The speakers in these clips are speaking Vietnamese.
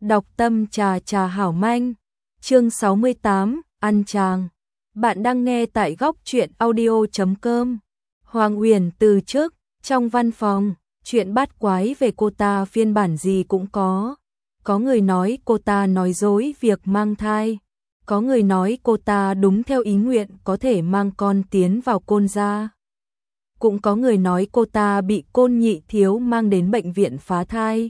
Đọc tâm trà trà hảo manh. Chương 68, ăn chàng. Bạn đang nghe tại góc truyện audio.com. Hoàng Uyển từ trước, trong văn phòng, chuyện bắt quái về cô ta phiên bản gì cũng có. Có người nói cô ta nói dối việc mang thai. Có người nói cô ta đúng theo ý nguyện có thể mang con tiến vào côn gia. Cũng có người nói cô ta bị côn nhị thiếu mang đến bệnh viện phá thai.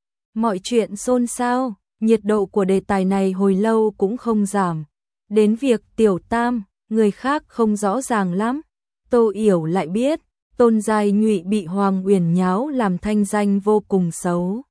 Mọi chuyện xôn xao, nhiệt độ của đề tài này hồi lâu cũng không giảm. Đến việc tiểu tam, người khác không rõ ràng lắm. Tô Yểu lại biết, Tôn Giai Nhụy bị Hoàng Uyển nháo làm thanh danh vô cùng xấu.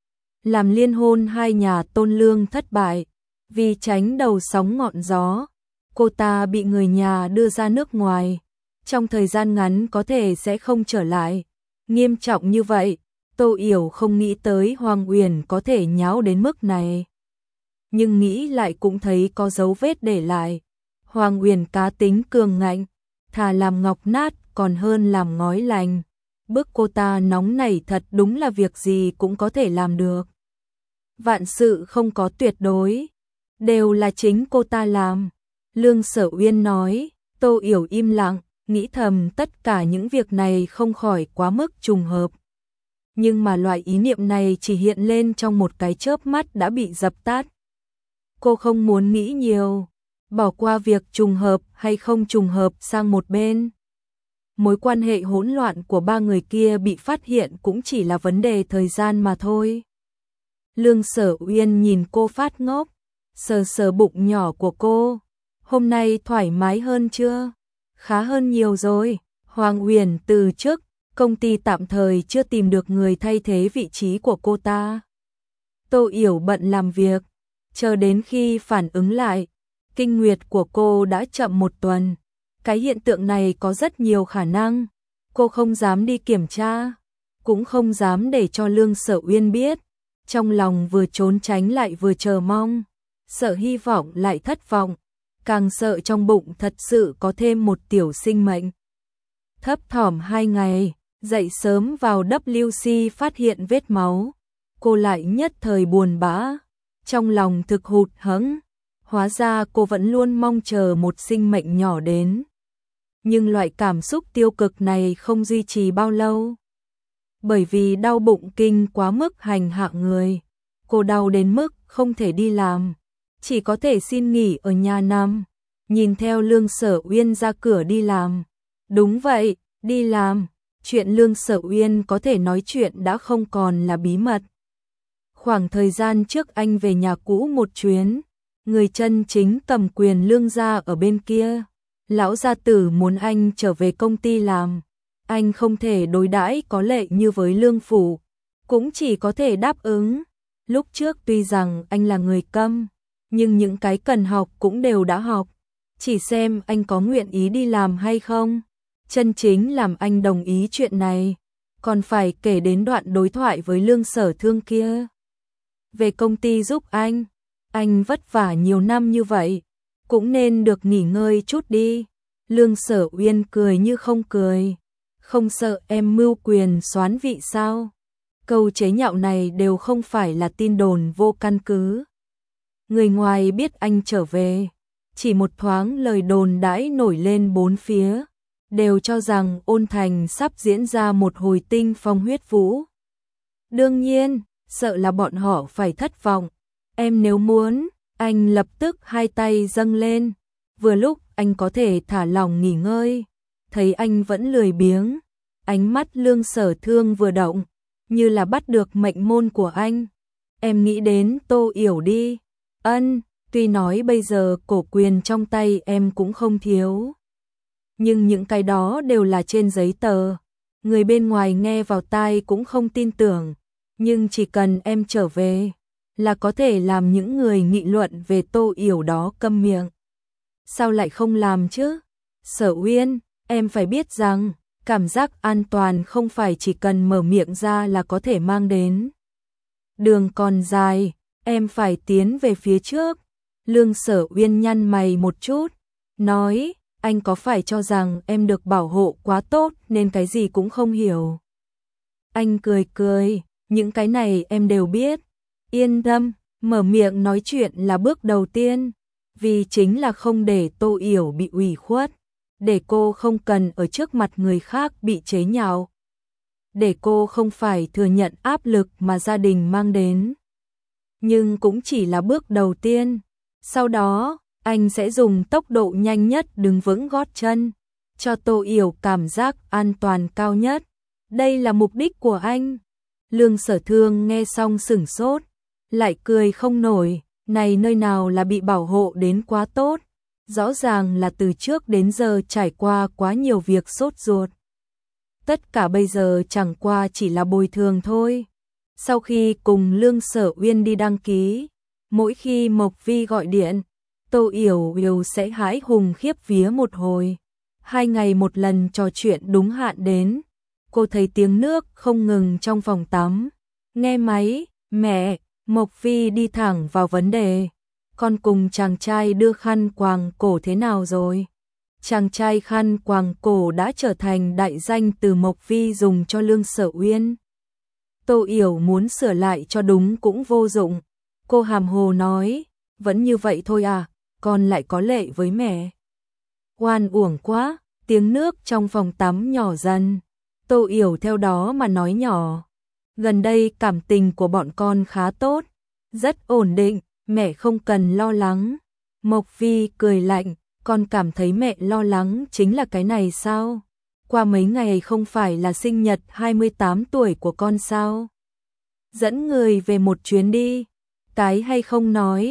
Làm liên hôn hai nhà Tôn Lương thất bại, vì tránh đầu sóng ngọn gió, cô ta bị người nhà đưa ra nước ngoài. Trong thời gian ngắn có thể sẽ không trở lại. Nghiêm trọng như vậy, Tô Yểu không nghĩ tới Hoàng Uyển có thể nháo đến mức này. Nhưng nghĩ lại cũng thấy có dấu vết để lại. Hoàng Uyển cá tính cường ngạnh, thà làm ngọc nát còn hơn làm ngói lành. Bức cô ta nóng nảy thật đúng là việc gì cũng có thể làm được. Vạn sự không có tuyệt đối, đều là chính cô ta làm. Lương Sở Uyên nói. Tô Yểu im lặng, nghĩ thầm tất cả những việc này không khỏi quá mức trùng hợp. Nhưng mà loại ý niệm này chỉ hiện lên trong một cái chớp mắt đã bị dập tắt. Cô không muốn nghĩ nhiều, bỏ qua việc trùng hợp hay không trùng hợp sang một bên. Mối quan hệ hỗn loạn của ba người kia bị phát hiện cũng chỉ là vấn đề thời gian mà thôi. Lương Sở Uyên nhìn cô phát ngốc, sờ sờ bụng nhỏ của cô. Hôm nay thoải mái hơn chưa? Khá hơn nhiều rồi. Hoàng Uyển từ chức, công ty tạm thời chưa tìm được người thay thế vị trí của cô ta. Tô Yểu bận làm việc, chờ đến khi phản ứng lại, kinh nguyệt của cô đã chậm một tuần. Cái hiện tượng này có rất nhiều khả năng. Cô không dám đi kiểm tra, cũng không dám để cho Lương Sở Uyên biết. Trong lòng vừa trốn tránh lại vừa chờ mong, sợ hy vọng lại thất vọng, càng sợ trong bụng thật sự có thêm một tiểu sinh mệnh. Thấp thỏm 2 ngày, dậy sớm vào WC phát hiện vết máu, cô lại nhất thời buồn bã, trong lòng thực hụt hẫng. Hóa ra cô vẫn luôn mong chờ một sinh mệnh nhỏ đến. Nhưng loại cảm xúc tiêu cực này không duy trì bao lâu. Bởi vì đau bụng kinh quá mức hành hạ người, cô đau đến mức không thể đi làm, chỉ có thể xin nghỉ ở nhà nằm, nhìn theo Lương Sở Uyên ra cửa đi làm. Đúng vậy, đi làm. Chuyện Lương Sở Uyên có thể nói chuyện đã không còn là bí mật. Khoảng thời gian trước anh về nhà cũ một chuyến, người chân chính cầm quyền Lương gia ở bên kia, lão gia tử muốn anh trở về công ty làm. Anh không thể đối đãi có lệ như với Lương phủ, cũng chỉ có thể đáp ứng. Lúc trước tuy rằng anh là người câm, nhưng những cái cần học cũng đều đã học, chỉ xem anh có nguyện ý đi làm hay không. Chân chính làm anh đồng ý chuyện này, còn phải kể đến đoạn đối thoại với Lương Sở Thương kia. Về công ty giúp anh vất vả nhiều năm như vậy, cũng nên được nghỉ ngơi chút đi. Lương Sở Uyên cười như không cười. Không sợ em mưu quyền soán vị sao? Câu chế nhạo này đều không phải là tin đồn vô căn cứ. Người ngoài biết anh trở về, chỉ một thoáng lời đồn đãi nổi lên bốn phía, đều cho rằng Ôn Thành sắp diễn ra một hồi tinh phong huyết vũ. Đương nhiên, sợ là bọn họ phải thất vọng. Em nếu muốn, anh lập tức hai tay dâng lên, vừa lúc anh có thể thả lỏng nghỉ ngơi. Thấy anh vẫn lười biếng, ánh mắt Lương Sở Thương vừa động, như là bắt được mệnh môn của anh. Em nghĩ đến Tô Yểu đi. Ân, tuy nói bây giờ cổ quyền trong tay em cũng không thiếu, nhưng những cái đó đều là trên giấy tờ, người bên ngoài nghe vào tai cũng không tin tưởng. Nhưng chỉ cần em trở về, là có thể làm những người nghị luận về Tô Yểu đó câm miệng. Sao lại không làm chứ? Sở Uyên, em phải biết rằng, cảm giác an toàn không phải chỉ cần mở miệng ra là có thể mang đến. Đường còn dài, em phải tiến về phía trước. Lương Sở Uyên nhăn mày một chút, nói, anh có phải cho rằng em được bảo hộ quá tốt nên cái gì cũng không hiểu? Anh cười cười, những cái này em đều biết. Yên tâm, Mở miệng nói chuyện là bước đầu tiên, vì chính là không để Tô Yểu bị ủy khuất, để cô không cần ở trước mặt người khác bị chế nhạo, để cô không phải thừa nhận áp lực mà gia đình mang đến. Nhưng cũng chỉ là bước đầu tiên, sau đó, anh sẽ dùng tốc độ nhanh nhất đứng vững gót chân, cho Tô Yểu cảm giác an toàn cao nhất. Đây là mục đích của anh. Lương Sở Thương nghe xong sửng sốt, lại cười không nổi, này nơi nào là bị bảo hộ đến quá tốt, rõ ràng là từ trước đến giờ trải qua quá nhiều việc sốt ruột. Tất cả bây giờ chẳng qua chỉ là bồi thường thôi. Sau khi cùng Lương Sở Uyên đi đăng ký, mỗi khi Mộc Vi gọi điện, Tô Yểu sẽ hãi hùng khiếp vía một hồi. 2 ngày một lần trò chuyện đúng hạn đến. Cô thấy tiếng nước không ngừng trong phòng tắm. Nghe máy, mẹ, Mộc Vi đi thẳng vào vấn đề. Con cùng chàng trai đưa khăn quàng cổ thế nào rồi? Chàng trai khăn quàng cổ đã trở thành đại danh từ Mộc Vi dùng cho Lương Sở Uyên. Tô Yểu muốn sửa lại cho đúng cũng vô dụng. Cô hàm hồ nói, vẫn như vậy thôi à, con lại có lệ với mẹ. Oan uổng quá, tiếng nước trong phòng tắm nhỏ dần. Tô Yểu theo đó mà nói nhỏ. Gần đây cảm tình của bọn con khá tốt, rất ổn định, mẹ không cần lo lắng. Mộc Vi cười lạnh, con cảm thấy mẹ lo lắng chính là cái này sao? Qua mấy ngày không phải là sinh nhật 28 tuổi của con sao? Dẫn người về một chuyến đi. Cái hay không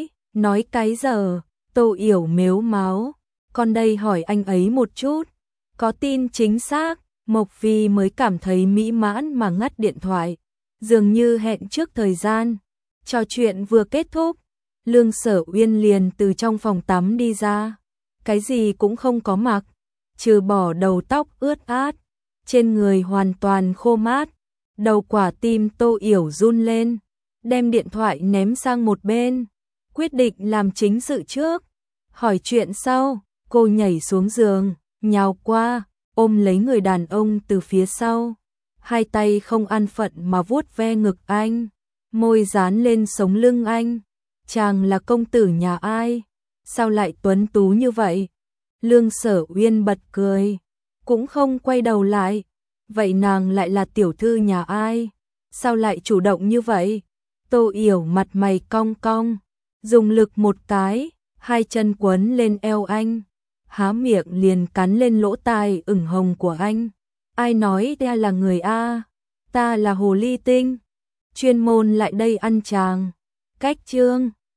nói cái giờ. Tô Yểu mếu máo, con đây hỏi anh ấy một chút. Có tin chính xác, Mộc Vi mới cảm thấy mỹ mãn mà ngắt điện thoại. Dường như hẹn trước thời gian. Trò chuyện vừa kết thúc, Lương Sở Uyên liền từ trong phòng tắm đi ra. Cái gì cũng không có mặc, trừ bỏ đầu tóc ướt át, trên người hoàn toàn khô mát. Đầu quả tim Tô Yểu run lên, đem điện thoại ném sang một bên, quyết định làm chính sự trước. Hỏi chuyện sau, cô nhảy xuống giường, nhào qua, ôm lấy người đàn ông từ phía sau. Hai tay không an phận mà vuốt ve ngực anh, môi dán lên sống lưng anh. Chàng là công tử nhà ai? Sao lại tuấn tú như vậy? Lương Sở Uyên bật cười, cũng không quay đầu lại. Vậy nàng lại là tiểu thư nhà ai? Sao lại chủ động như vậy? Tô Yểu mặt mày cong cong, dùng lực một cái, hai chân quấn lên eo anh, há miệng liền cắn lên lỗ tai ửng hồng của anh. Ai nói ta là người A? Ta là hồ ly tinh. Chuyên môn lại đây ăn chàng. Cách chương